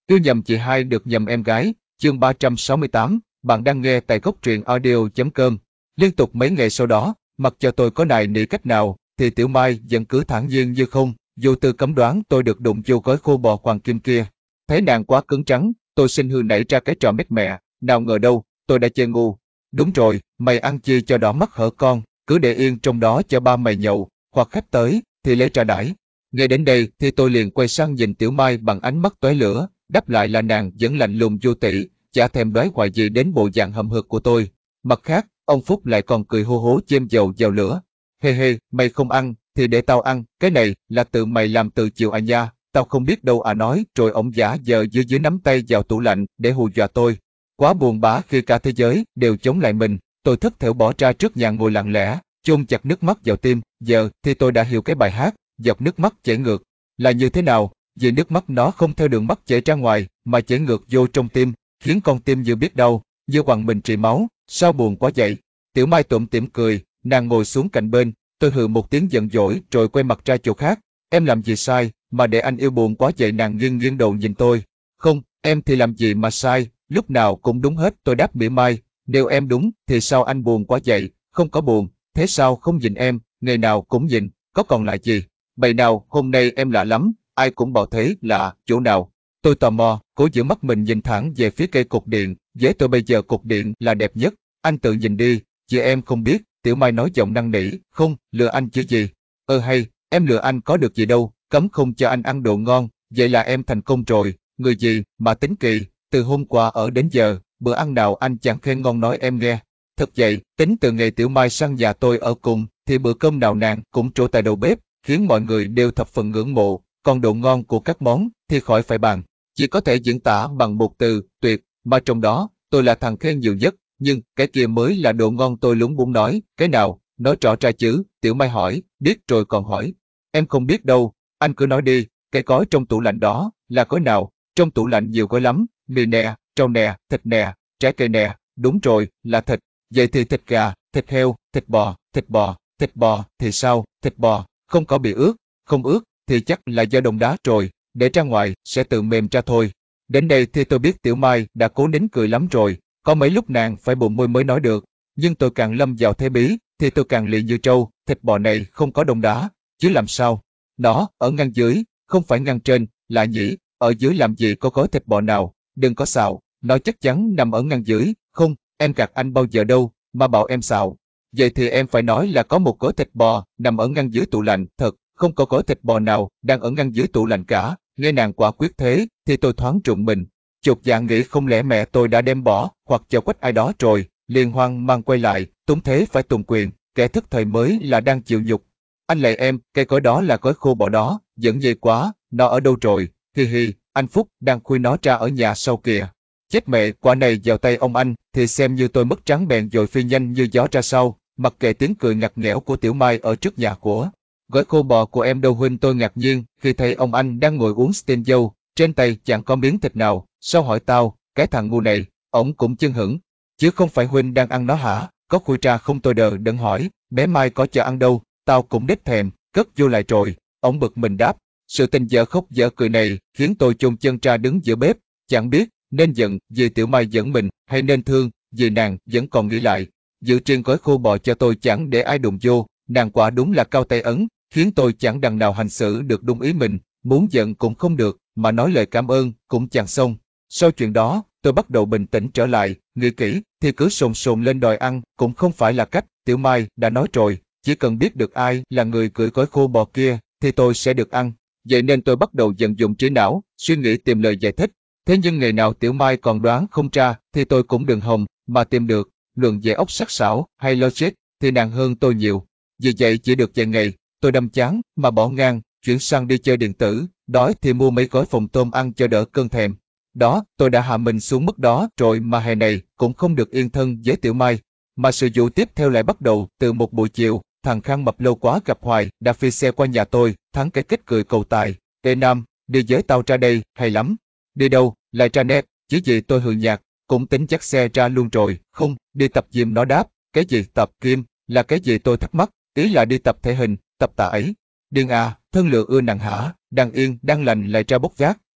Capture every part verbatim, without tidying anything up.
Yêu nhầm chị hai được nhầm em gái, chương ba trăm sáu mươi tám, bạn đang nghe tại góc truyện audio chấm com. Liên tục mấy ngày sau đó, mặc cho tôi có nài nỉ cách nào, thì Tiểu Mai vẫn cứ thản nhiên như không, dù từ cấm đoán tôi được đụng vô gói khô bò hoàng kim kia. Thấy nàng quá cứng trắng, tôi xin hư nảy ra cái trò mét mẹ, nào ngờ đâu, tôi đã chơi ngu. Đúng rồi, mày ăn chi cho đỏ mắt hở con, cứ để yên trong đó cho ba mày nhậu, hoặc khách tới, thì lấy trà đãi. Nghe đến đây thì tôi liền quay sang nhìn Tiểu Mai bằng ánh mắt tóe lửa, đáp lại là nàng vẫn lạnh lùng vô tỷ, chả thèm đoái hoài gì đến bộ dạng hậm hực của tôi. Mặt khác, ông Phúc lại còn cười hô hố chêm dầu vào lửa. Hê hê, mày không ăn, thì để tao ăn, cái này là tự mày làm từ chiều à nha, tao không biết đâu à nói, rồi ông giả giờ dưới dưới nắm tay vào tủ lạnh để hù dọa tôi. Quá buồn bã khi cả thế giới đều chống lại mình, tôi thất thểu bỏ ra trước nhà ngồi lặng lẽ, chôn chặt nước mắt vào tim, giờ thì tôi đã hiểu cái bài hát, giọt nước mắt chảy ngược, là như thế nào, vì nước mắt nó không theo đường mắt chảy ra ngoài, mà chảy ngược vô trong tim, khiến con tim như biết đau, như quằn mình trì máu, sao buồn quá vậy. Tiểu Mai tủm tỉm cười, nàng ngồi xuống cạnh bên, tôi hừ một tiếng giận dỗi rồi quay mặt ra chỗ khác. Em làm gì sai, mà để anh yêu buồn quá vậy? Nàng nghiêng nghiêng đầu nhìn tôi. Không, em thì làm gì mà sai, lúc nào cũng đúng hết, tôi đáp mỉa mai. Nếu em đúng, thì sao anh buồn quá vậy? Không có buồn, thế sao không nhìn em, ngày nào cũng nhìn, có còn lại gì? Bậy nào, hôm nay em lạ lắm, ai cũng bảo thế, lạ, chỗ nào? Tôi tò mò, cố giữ mắt mình nhìn thẳng về phía cây cột điện, với tôi bây giờ cột điện là đẹp nhất, anh tự nhìn đi, chị em không biết, Tiểu Mai nói giọng năn nỉ, không, lừa anh chứ gì? Ơ hay, em lừa anh có được gì đâu, cấm không cho anh ăn đồ ngon, vậy là em thành công rồi, người gì mà tính kỳ, từ hôm qua ở đến giờ, bữa ăn nào anh chẳng khen ngon nói em nghe. Thật vậy, tính từ ngày Tiểu Mai sang nhà tôi ở cùng, thì bữa cơm nào nàng cũng trổ tại đầu bếp, khiến mọi người đều thập phần ngưỡng mộ, còn độ ngon của các món thì khỏi phải bàn. Chỉ có thể diễn tả bằng một từ, tuyệt, mà trong đó, tôi là thằng khen nhiều nhất, nhưng cái kia mới là độ ngon. Tôi lúng búng nói, cái nào, nói rõ ra chứ, Tiểu Mai hỏi, biết rồi còn hỏi. Em không biết đâu, anh cứ nói đi, cái gói trong tủ lạnh đó, là gói nào? Trong tủ lạnh nhiều gói lắm, mì nè, rau nè, thịt nè, trái cây nè, đúng rồi, là thịt. Vậy thì thịt gà, thịt heo, thịt bò, thịt bò, thịt bò thì sao, thịt bò, không có bị ướt, không ướt, thì chắc là do đông đá rồi, để ra ngoài, sẽ tự mềm ra thôi. Đến đây thì tôi biết Tiểu Mai đã cố nín cười lắm rồi, có mấy lúc nàng phải bụng môi mới nói được, nhưng tôi càng lâm vào thế bí, thì tôi càng lì như trâu, thịt bò này không có đông đá, chứ làm sao? Nó, ở ngăn dưới, không phải ngăn trên, lạ nhỉ, ở dưới làm gì có gói thịt bò nào, đừng có xạo, nó chắc chắn nằm ở ngăn dưới, không, em gạt anh bao giờ đâu, mà bảo em xạo. Vậy thì em phải nói là có một gói thịt bò nằm ở ngăn dưới tủ lạnh, thật, không có gói thịt bò nào đang ở ngăn dưới tủ lạnh cả. Nghe nàng quả quyết thế, thì tôi thoáng rụng mình. Chột dạ nghĩ không lẽ mẹ tôi đã đem bỏ, hoặc cho quách ai đó rồi, liền hoang mang quay lại, túng thế phải tùng quyền, kẻ thức thời mới là đang chịu nhục. Anh lạy em, cái gói đó là gói khô bò đó, dẫn dây quá, nó ở đâu rồi, hi hi, anh Phúc đang khui nó ra ở nhà sau kìa. Chết mẹ, quả này vào tay ông anh, thì xem như tôi mất trắng bèn rồi phi nhanh như gió ra sau, mặc kệ tiếng cười ngặt nghẽo của Tiểu Mai ở trước nhà của. Gói khô bò của em đâu huynh? Tôi ngạc nhiên khi thấy ông anh đang ngồi uống sting dâu, trên tay chẳng có miếng thịt nào, sao hỏi tao, cái thằng ngu này, ổng cũng chưng hửng. Chứ không phải huynh đang ăn nó hả? Có khui ra không? Tôi đờ đẫn hỏi, bé Mai có cho ăn đâu, tao cũng đếch thèm, cất vô lại rồi. Ổng bực mình đáp, sự tình dở khóc dở cười này khiến tôi chôn chân ra đứng giữa bếp, chẳng biết nên giận vì Tiểu Mai giận mình hay nên thương vì nàng vẫn còn nghĩ lại. Giữ riêng gói khô bò cho tôi chẳng để ai đụng vô, nàng quả đúng là cao tay ấn, khiến tôi chẳng đằng nào hành xử được đúng ý mình, muốn giận cũng không được, mà nói lời cảm ơn cũng chẳng xong. Sau chuyện đó, tôi bắt đầu bình tĩnh trở lại, nghĩ kỹ, thì cứ sồn sồn lên đòi ăn cũng không phải là cách. Tiểu Mai đã nói rồi, chỉ cần biết được ai là người gửi gói khô bò kia, thì tôi sẽ được ăn. Vậy nên tôi bắt đầu vận dụng trí não, suy nghĩ tìm lời giải thích. Thế nhưng ngày nào Tiểu Mai còn đoán không ra, thì tôi cũng đừng hòng mà tìm được. Luận về óc sắc sảo hay logic thì nàng hơn tôi nhiều. Vì vậy chỉ được vài ngày, tôi đâm chán mà bỏ ngang, chuyển sang đi chơi điện tử, đói thì mua mấy gói phồng tôm ăn cho đỡ cơn thèm. Đó, tôi đã hạ mình xuống mức đó rồi mà hè này cũng không được yên thân với Tiểu Mai. Mà sự vụ tiếp theo lại bắt đầu từ một buổi chiều, thằng Khang mập lâu quá gặp hoài đã phi xe qua nhà tôi, thắng cái kết cười cầu tài. Ê Nam, đi với tao ra đây, hay lắm. Đi đâu, lại ra nét, chứ gì? Tôi hừ nhạt, cũng tính dắt xe ra luôn rồi. Không, đi tập gym. Nó đáp, cái gì tập gym, là cái gì? Tôi thắc mắc, ý là đi tập thể hình, tập tạ ấy. Điên à, thân lựa ưa nặng hả, đang yên, đang lành lại ra bốc vác.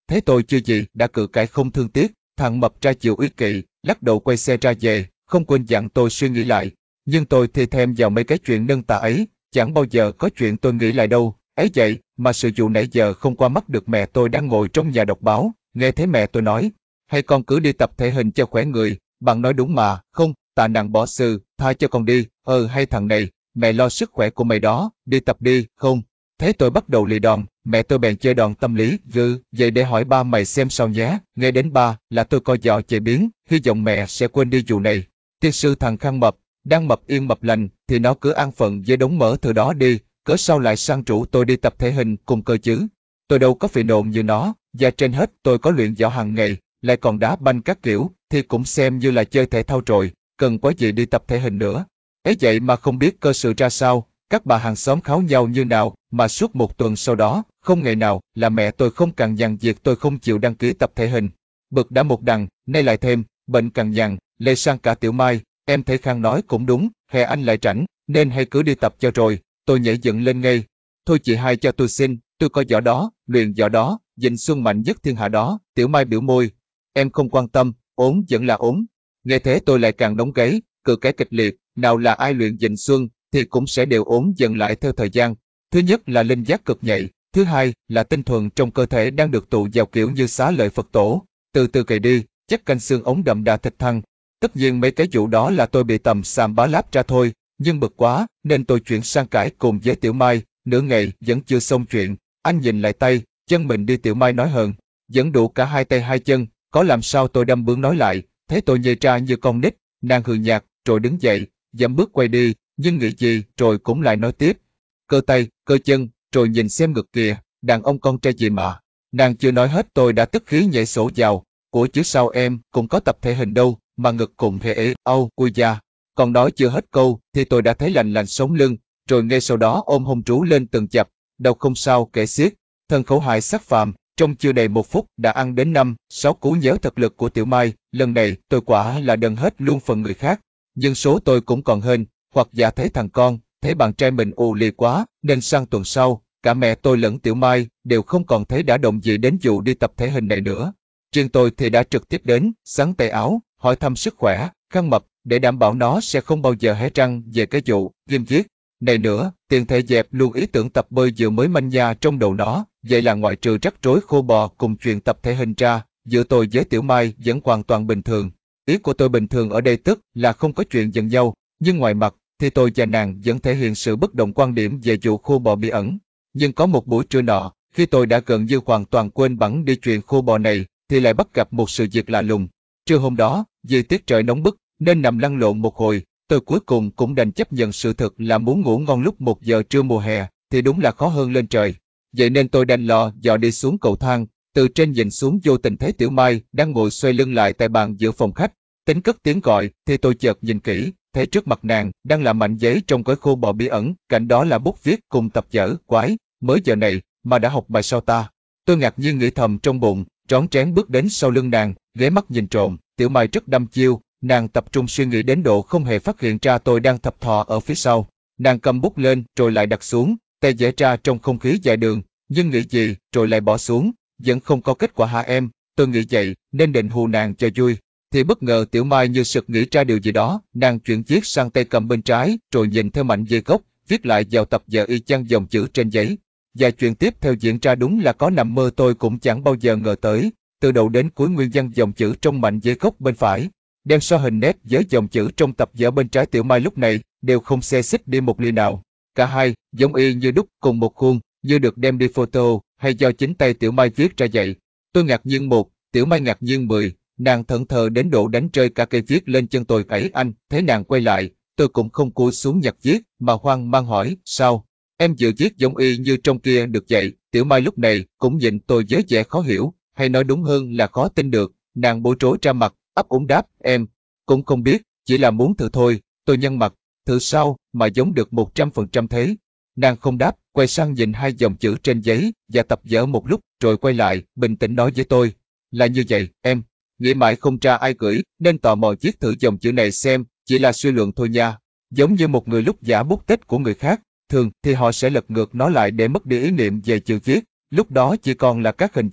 Thấy tôi chưa gì đã cự cãi không thương tiếc, thằng mập ra chiều ý kỵ, lắc đầu quay xe ra về, không quên dặn tôi suy nghĩ lại. Nhưng tôi thì thèm vào mấy cái chuyện nâng tà ấy, chẳng bao giờ có chuyện tôi nghĩ lại đâu. Ấy vậy mà sự vụ nãy giờ không qua mắt được mẹ tôi đang ngồi trong nhà đọc báo, nghe thấy mẹ tôi nói, hay con cứ đi tập thể hình cho khỏe người, bạn nói đúng mà, không, tạ nặng bỏ sư, tha cho con đi, ờ hay thằng này, mẹ lo sức khỏe của mày đó, đi tập đi, không. Thế tôi bắt đầu lì đòn, mẹ tôi bèn chơi đòn tâm lý, gừ, vậy để hỏi ba mày xem sao nhé, nghe đến ba là tôi coi giò chạy biến, hy vọng mẹ sẽ quên đi vụ này. Tiên sư thằng khăn mập, đang mập yên mập lành, thì nó cứ an phận với đống mỡ từ đó đi, cớ sao lại sang rủ tôi đi tập thể hình cùng cơ chứ. Tôi đâu có phì nộn như nó, và trên hết tôi có luyện võ hàng ngày, lại còn đá banh các kiểu, thì cũng xem như là chơi thể thao rồi, cần quá gì đi tập thể hình nữa. Ấy vậy mà không biết cơ sự ra sao, các bà hàng xóm kháo nhau như nào, mà suốt một tuần sau đó, không ngày nào là mẹ tôi không cằn nhằn việc tôi không chịu đăng ký tập thể hình. Bực đã một đằng, nay lại thêm, bệnh cằn nhằn, lây sang cả Tiểu Mai, em thấy Khang nói cũng đúng, hè anh lại rảnh, nên hay cứ đi tập cho rồi, tôi nhảy dựng lên ngay. Thôi chị hai cho tôi xin, tôi có võ đó, luyện võ đó, dình xuân mạnh nhất thiên hạ đó, Tiểu Mai biểu môi. Em không quan tâm, ốm vẫn là ốm. Nghe thế tôi lại càng đóng gáy, cự cái kịch liệt, nào là ai luyện dình xuân, thì cũng sẽ đều ốm dần lại theo thời gian. Thứ nhất là linh giác cực nhạy, thứ hai là tinh thuần trong cơ thể đang được tụ vào kiểu như xá lợi Phật tổ. Từ từ cày đi, chắc canh xương ống đậm đà thịt thăng. Tất nhiên mấy cái vụ đó là tôi bị tầm xàm bá láp ra thôi, nhưng bực quá, nên tôi chuyển sang cãi cùng với Tiểu Mai, nửa ngày vẫn chưa xong chuyện. Anh nhìn lại tay, chân mình đi, Tiểu Mai nói hờn, vẫn đủ cả hai tay hai chân, có làm sao tôi đâm bướng nói lại, thế tôi nhây ra như con nít, nàng hừ nhạt, rồi đứng dậy, dậm bước quay đi, nhưng nghĩ gì rồi cũng lại nói tiếp. Cơ tay, cơ chân, rồi nhìn xem ngực kìa, đàn ông con trai gì mà. Nàng chưa nói hết tôi đã tức khí nhảy sổ vào, của chứ sao em cũng có tập thể hình đâu, mà ngực cùng thể ế, âu, cui da. Còn nói chưa hết câu, thì tôi đã thấy lành lành sống lưng, rồi ngay sau đó ôm hông trú lên từng chập, đâu không sao kể xiết. Thân khẩu hại sắc phàm, trong chưa đầy một phút đã ăn đến năm, sáu cú nhớ thật lực của Tiểu Mai, lần này tôi quả là đần hết luôn phần người khác. Nhưng số tôi cũng còn hên, hoặc giả thấy thằng con, thấy bạn trai mình ù lì quá, nên sang tuần sau, cả mẹ tôi lẫn Tiểu Mai đều không còn thấy đã động gì đến vụ đi tập thể hình này nữa. Riêng tôi thì đã trực tiếp đến, xắn tay áo, hỏi thăm sức khỏe, khăn mập, để đảm bảo nó sẽ không bao giờ hé răng về cái vụ ghim giết này nữa. Tiền thể dẹp luôn ý tưởng tập bơi vừa mới manh nha trong đầu nó, vậy là ngoại trừ rắc rối khô bò cùng chuyện tập thể hình ra, giữa tôi với Tiểu Mai vẫn hoàn toàn bình thường. Ý của tôi bình thường ở đây tức là không có chuyện giận nhau, nhưng ngoài mặt thì tôi và nàng vẫn thể hiện sự bất đồng quan điểm về vụ khô bò bí ẩn. Nhưng có một buổi trưa nọ, khi tôi đã gần như hoàn toàn quên bẵng đi chuyện khô bò này, thì lại bắt gặp một sự việc lạ lùng. Trưa hôm đó, vì tiết trời nóng bức, nên nằm lăn lộn một hồi, tôi cuối cùng cũng đành chấp nhận sự thật là muốn ngủ ngon lúc một giờ trưa mùa hè, thì đúng là khó hơn lên trời. Vậy nên tôi đành lò dò đi xuống cầu thang, từ trên nhìn xuống vô tình thấy Tiểu Mai đang ngồi xoay lưng lại tại bàn giữa phòng khách. Tính cất tiếng gọi, thì tôi chợt nhìn kỹ, thấy trước mặt nàng đang là mảnh giấy trong gói khô bò bí ẩn, cạnh đó là bút viết cùng tập vở, quái, mới giờ này mà đã học bài sao ta. Tôi ngạc nhiên nghĩ thầm trong bụng, rón rén bước đến sau lưng nàng, ghé mắt nhìn trộm. Tiểu Mai rất đăm chiêu, nàng tập trung suy nghĩ đến độ không hề phát hiện ra tôi đang thập thò ở phía sau. Nàng cầm bút lên rồi lại đặt xuống, tay vẽ ra trong không khí dài đường, nhưng nghĩ gì rồi lại bỏ xuống, vẫn không có kết quả hả em. Tôi nghĩ vậy nên định hù nàng cho vui, thì bất ngờ Tiểu Mai như sực nghĩ ra điều gì đó, nàng chuyển viết sang tay cầm bên trái, rồi nhìn theo mảnh giấy gốc, viết lại vào tập vở y chang dòng chữ trên giấy. Và chuyện tiếp theo diễn ra đúng là có nằm mơ tôi cũng chẳng bao giờ ngờ tới. Từ đầu đến cuối nguyên văn dòng chữ trong mảnh giấy gốc bên phải, đem so hình nét với dòng chữ trong tập vở bên trái Tiểu Mai lúc này đều không xê xích đi một ly nào. Cả hai giống y như đúc cùng một khuôn, như được đem đi photo, hay do chính tay Tiểu Mai viết ra vậy. Tôi ngạc nhiên một, Tiểu Mai ngạc nhiên mười, nàng thẫn thờ đến độ đánh rơi cả cây viết lên chân tôi. Ấy anh, thấy nàng quay lại, tôi cũng không cúi xuống nhặt viết, mà hoang mang hỏi, sao? Em vừa viết giống y như trong kia được vậy. Tiểu Mai lúc này cũng nhìn tôi với vẻ khó hiểu, hay nói đúng hơn là khó tin được. Nàng bối rối ra mặt, ấp úng đáp, em cũng không biết, chỉ là muốn thử thôi. Tôi nhăn mặt, thử sao mà giống được một trăm phần trăm thế? Nàng không đáp, quay sang nhìn hai dòng chữ trên giấy và tập vở một lúc, rồi quay lại, bình tĩnh nói với tôi, là như vậy, em. Nghĩ mãi không ra ai gửi, nên tò mò viết thử dòng chữ này xem, chỉ là suy luận thôi nha. Giống như một người lúc giả bút tích của người khác, thường thì họ sẽ lật ngược nó lại để mất đi ý niệm về chữ viết, lúc đó chỉ còn là các hình vẽ,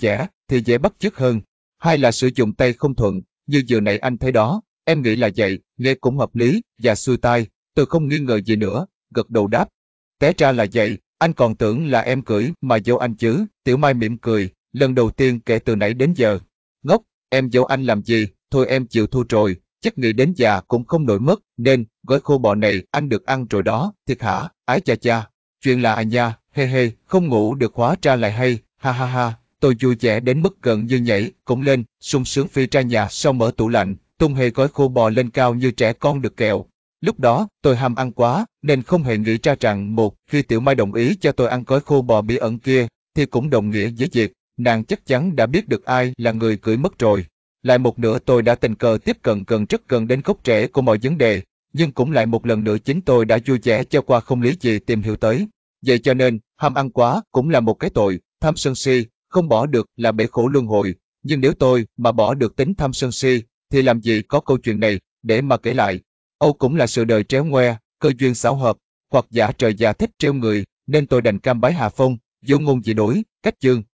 thì dễ bắt chước hơn. Hai là sử dụng tay không thuận, như vừa nãy anh thấy đó, em nghĩ là vậy, nghe cũng hợp lý, và xuôi tai, tôi không nghi ngờ gì nữa, gật đầu đáp. Té ra là vậy, anh còn tưởng là em cưỡi mà giấu anh chứ, Tiểu Mai mỉm cười, lần đầu tiên kể từ nãy đến giờ. Ngốc, em giấu anh làm gì, thôi em chịu thua rồi, chắc nghĩ đến già cũng không nổi mất, nên, gói khô bò này anh được ăn rồi đó, thiệt hả, ái cha cha. Chuyện là à nha, hê hê, không ngủ được hóa ra lại hay, ha ha ha, tôi vui vẻ đến mức gần như nhảy, cũng lên, sung sướng phi ra nhà sau mở tủ lạnh, tung hề gói khô bò lên cao như trẻ con được kẹo. Lúc đó, tôi ham ăn quá, nên không hề nghĩ ra rằng một, khi Tiểu Mai đồng ý cho tôi ăn gói khô bò bí ẩn kia, thì cũng đồng nghĩa với việc, nàng chắc chắn đã biết được ai là người cưỡi mất rồi. Lại một nữa tôi đã tình cờ tiếp cận gần rất gần đến gốc rễ của mọi vấn đề, nhưng cũng lại một lần nữa chính tôi đã vui vẻ cho qua không lý gì tìm hiểu tới. Vậy cho nên, ham ăn quá cũng là một cái tội, tham sân si, không bỏ được là bể khổ luân hồi. Nhưng nếu tôi mà bỏ được tính tham sân si, thì làm gì có câu chuyện này để mà kể lại. Âu cũng là sự đời tréo ngoe, cơ duyên xảo hợp, hoặc giả trời già thích trêu người, nên tôi đành cam bái hạ phong, vô ngôn dị đối, cách chương.